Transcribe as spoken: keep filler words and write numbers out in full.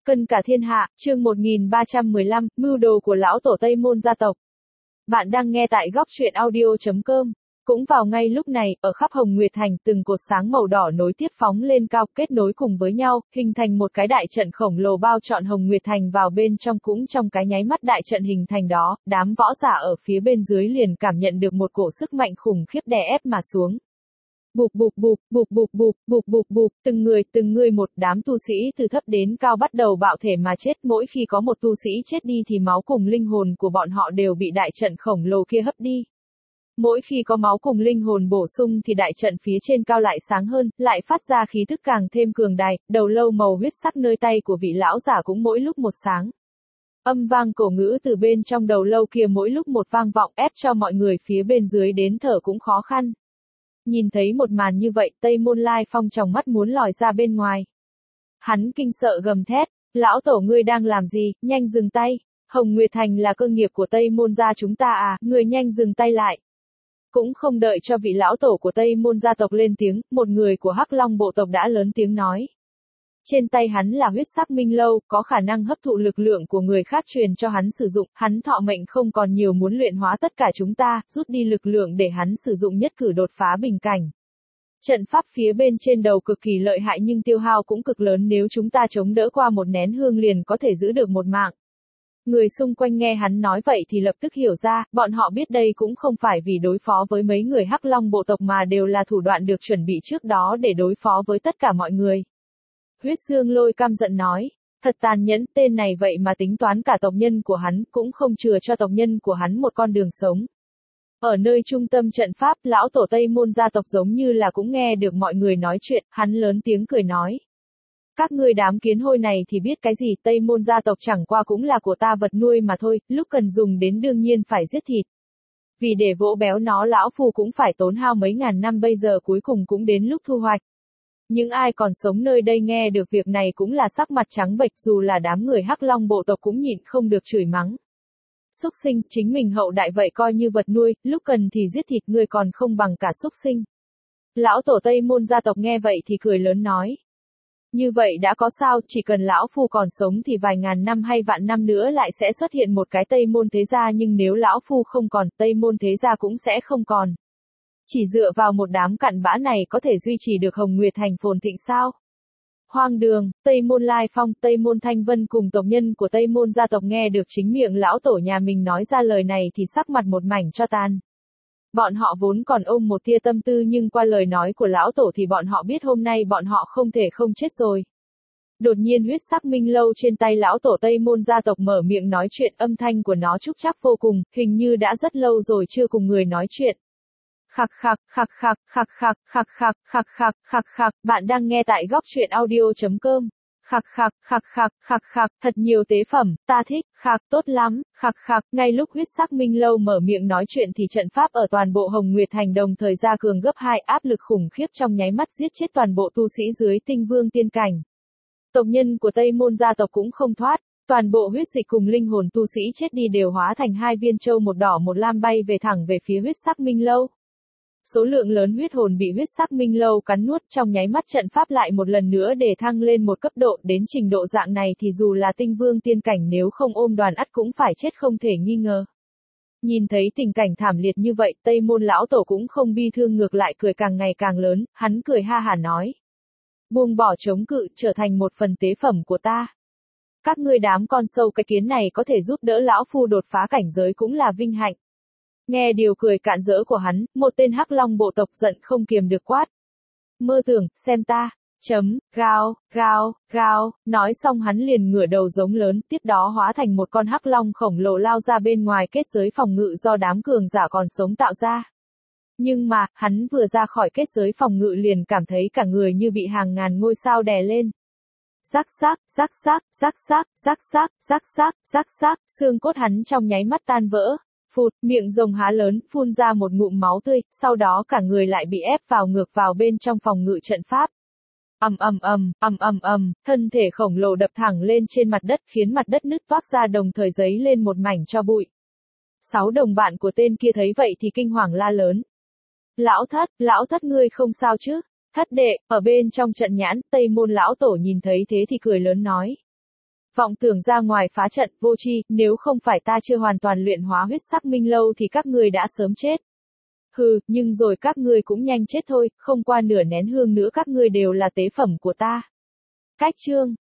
Cân cả thiên hạ, chương một nghìn ba trăm mười lăm, mưu đồ của lão tổ Tây Môn gia tộc. Bạn đang nghe tại góc truyện audio chấm com. Cũng vào ngay lúc này, ở khắp Hồng Nguyệt Thành, từng cột sáng màu đỏ nối tiếp phóng lên cao, kết nối cùng với nhau, hình thành một cái đại trận khổng lồ bao trọn Hồng Nguyệt Thành vào bên trong. Cũng trong cái nháy mắt đại trận hình thành đó, đám võ giả ở phía bên dưới liền cảm nhận được một cổ sức mạnh khủng khiếp đè ép mà xuống. Bụp bụp bụp, bụp bụp bụp, bụp bụp bụp, từng người, từng người một đám tu sĩ từ thấp đến cao bắt đầu bạo thể mà chết. Mỗi khi có một tu sĩ chết đi thì máu cùng linh hồn của bọn họ đều bị đại trận khổng lồ kia hấp đi. Mỗi khi có máu cùng linh hồn bổ sung thì đại trận phía trên cao lại sáng hơn, lại phát ra khí thức càng thêm cường đại. Đầu lâu màu huyết sắc nơi tay của vị lão giả cũng mỗi lúc một sáng. Âm vang cổ ngữ từ bên trong đầu lâu kia mỗi lúc một vang vọng, ép cho mọi người phía bên dưới đến thở cũng khó khăn. Nhìn thấy một màn như vậy, Tây Môn Lai Phong tròng mắt muốn lòi ra bên ngoài. Hắn kinh sợ gầm thét, lão tổ ngươi đang làm gì, nhanh dừng tay, Hồng Nguyệt Thành là cơ nghiệp của Tây Môn gia chúng ta à, ngươi nhanh dừng tay lại. Cũng không đợi cho vị lão tổ của Tây Môn gia tộc lên tiếng, một người của Hắc Long bộ tộc đã lớn tiếng nói. Trên tay hắn là huyết sắc minh lâu, có khả năng hấp thụ lực lượng của người khác truyền cho hắn sử dụng, hắn thọ mệnh không còn nhiều, muốn luyện hóa tất cả chúng ta, rút đi lực lượng để hắn sử dụng nhất cử đột phá bình cảnh. Trận pháp phía bên trên đầu cực kỳ lợi hại nhưng tiêu hao cũng cực lớn, nếu chúng ta chống đỡ qua một nén hương liền có thể giữ được một mạng. Người xung quanh nghe hắn nói vậy thì lập tức hiểu ra, bọn họ biết đây cũng không phải vì đối phó với mấy người Hắc Long bộ tộc mà đều là thủ đoạn được chuẩn bị trước đó để đối phó với tất cả mọi người. Huyết Dương Lôi căm giận nói, thật tàn nhẫn, tên này vậy mà tính toán cả tộc nhân của hắn, cũng không chừa cho tộc nhân của hắn một con đường sống. Ở nơi trung tâm trận pháp, lão tổ Tây Môn gia tộc giống như là cũng nghe được mọi người nói chuyện, hắn lớn tiếng cười nói. Các ngươi đám kiến hôi này thì biết cái gì, Tây Môn gia tộc chẳng qua cũng là của ta vật nuôi mà thôi, lúc cần dùng đến đương nhiên phải giết thịt. Vì để vỗ béo nó lão phu cũng phải tốn hao mấy ngàn năm, bây giờ cuối cùng cũng đến lúc thu hoạch. Những ai còn sống nơi đây nghe được việc này cũng là sắc mặt trắng bệch, dù là đám người Hắc Long bộ tộc cũng nhịn không được chửi mắng. Súc sinh, chính mình hậu đại vậy coi như vật nuôi, lúc cần thì giết thịt, ngươi còn không bằng cả súc sinh. Lão tổ Tây Môn gia tộc nghe vậy thì cười lớn nói. Như vậy đã có sao, chỉ cần lão phu còn sống thì vài ngàn năm hay vạn năm nữa lại sẽ xuất hiện một cái Tây Môn thế gia, nhưng nếu lão phu không còn, Tây Môn thế gia cũng sẽ không còn. Chỉ dựa vào một đám cặn bã này có thể duy trì được Hồng Nguyệt Thành phồn thịnh sao? Hoang đường, Tây Môn Lai Phong, Tây Môn Thanh Vân cùng tộc nhân của Tây Môn gia tộc nghe được chính miệng lão tổ nhà mình nói ra lời này thì sắc mặt một mảnh cho tàn. Bọn họ vốn còn ôm một tia tâm tư nhưng qua lời nói của lão tổ thì bọn họ biết hôm nay bọn họ không thể không chết rồi. Đột nhiên huyết sắc minh lâu trên tay lão tổ Tây Môn gia tộc mở miệng nói chuyện, âm thanh của nó trúc trắc vô cùng, hình như đã rất lâu rồi chưa cùng người nói chuyện. Khạc khạc, khạc khạc, khạc khạc, khạc khạc, khạc khạc, khạc khạc, bạn đang nghe tại góc truyện audio chấm com. Khạc khạc, khạc khạc, khạc khạc, thật nhiều tế phẩm, ta thích, khạc, tốt lắm, khạc khạc. Ngay lúc huyết sắc minh lâu mở miệng nói chuyện thì trận pháp ở toàn bộ Hồng Nguyệt Thành đồng thời gia cường gấp hai, áp lực khủng khiếp trong nháy mắt giết chết toàn bộ tu sĩ dưới tinh vương tiên cảnh. Tộc nhân của Tây Môn gia tộc cũng không thoát, toàn bộ huyết dịch cùng linh hồn tu sĩ chết đi đều hóa thành hai viên châu một đỏ một lam bay về thẳng về phía huyết sắc minh lâu. Số lượng lớn huyết hồn bị huyết sắc minh lâu cắn nuốt, trong nháy mắt trận pháp lại một lần nữa để thăng lên một cấp độ, đến trình độ dạng này thì dù là tinh vương tiên cảnh nếu không ôm đoàn ắt cũng phải chết không thể nghi ngờ. Nhìn thấy tình cảnh thảm liệt như vậy, Tây Môn lão tổ cũng không bi thương, ngược lại cười càng ngày càng lớn, hắn cười ha hả nói. Buông bỏ chống cự, trở thành một phần tế phẩm của ta. Các ngươi đám con sâu cái kiến này có thể giúp đỡ lão phu đột phá cảnh giới cũng là vinh hạnh. Nghe điều cười cạn rỡ của hắn, một tên Hắc Long bộ tộc giận không kiềm được quát. Mơ tưởng, xem ta, chấm, gao, gao, gao, nói xong hắn liền ngửa đầu giống lớn, tiếp đó hóa thành một con Hắc Long khổng lồ lao ra bên ngoài kết giới phòng ngự do đám cường giả còn sống tạo ra. Nhưng mà, hắn vừa ra khỏi kết giới phòng ngự liền cảm thấy cả người như bị hàng ngàn ngôi sao đè lên. Rắc rắc, rắc rắc, rắc rắc, rắc rắc, rắc rắc, rắc rắc, xương cốt hắn trong nháy mắt tan vỡ. Phụt, miệng rồng há lớn, phun ra một ngụm máu tươi, sau đó cả người lại bị ép vào ngược vào bên trong phòng ngự trận pháp. Ầm ầm ầm, ầm ầm ầm, thân thể khổng lồ đập thẳng lên trên mặt đất khiến mặt đất nứt toác ra, đồng thời giấy lên một mảnh tro bụi. Sáu đồng bạn của tên kia thấy vậy thì kinh hoàng la lớn. Lão thất, lão thất ngươi không sao chứ? Thất đệ, ở bên trong trận nhãn, Tây Môn lão tổ nhìn thấy thế thì cười lớn nói. Vọng tưởng ra ngoài phá trận, vô tri, nếu không phải ta chưa hoàn toàn luyện hóa huyết sắc minh lâu thì các ngươi đã sớm chết. Hừ, nhưng rồi các ngươi cũng nhanh chết thôi, không qua nửa nén hương nữa các ngươi đều là tế phẩm của ta. Cách chương